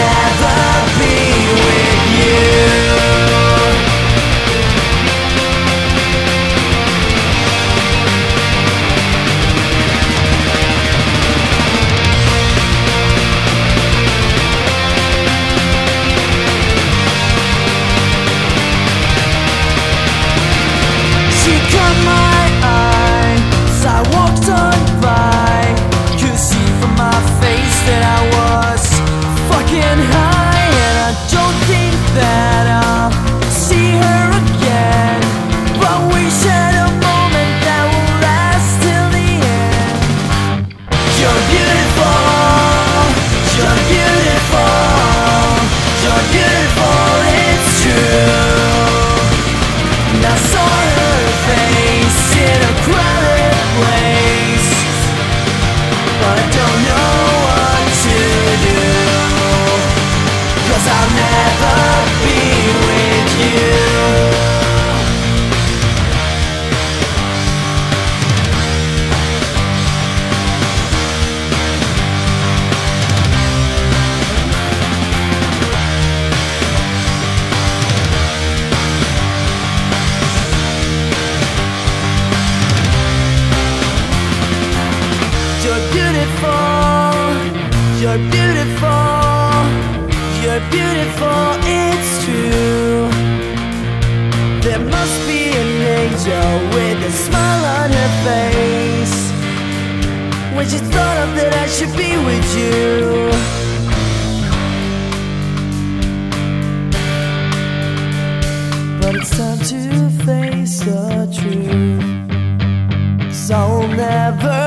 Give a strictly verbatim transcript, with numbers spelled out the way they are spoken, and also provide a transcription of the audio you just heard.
never be with you. She caught my eye as I walked on by. Could see from my face that I was fucking high, and I don't think that I'll see her again, but we shared a moment that will last till the end. You're beautiful, you're beautiful, you're beautiful, it's true. And I saw her face in a crowded place, but I don't know what to do, 'cause I'll never be with you. You're beautiful, you're beautiful, you're beautiful, it's true. There must be an angel with a smile on her face when she thought of that I should be with you. But it's time to face the truth, so I'll never